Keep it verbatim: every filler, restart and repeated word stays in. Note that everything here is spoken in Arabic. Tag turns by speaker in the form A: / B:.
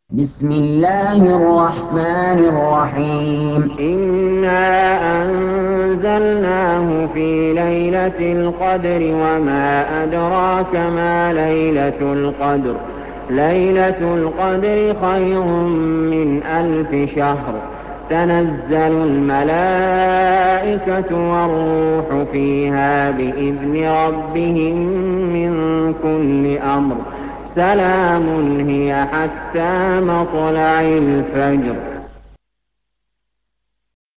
A: بسم الله الرحمن الرحيم
B: إِنَّا أَنزَلْنَاهُ فِي لَيْلَةِ الْقَدْرِ وَمَا أَدْرَاكَ مَا لَيْلَةُ الْقَدْرِ لَيْلَةُ الْقَدْرِ خَيْرٌ مِّنْ أَلْفِ شَهْرٍ تَنَزَّلُ الْمَلَائِكَةُ وَالرُّوحُ فِيهَا بِإِذْنِ رَبِّهِم مِّن كُلِّ أَمْرٍ سَلَامٌ هِيَ حَتَّىٰ مَطْلَعِ الْفَجْرِ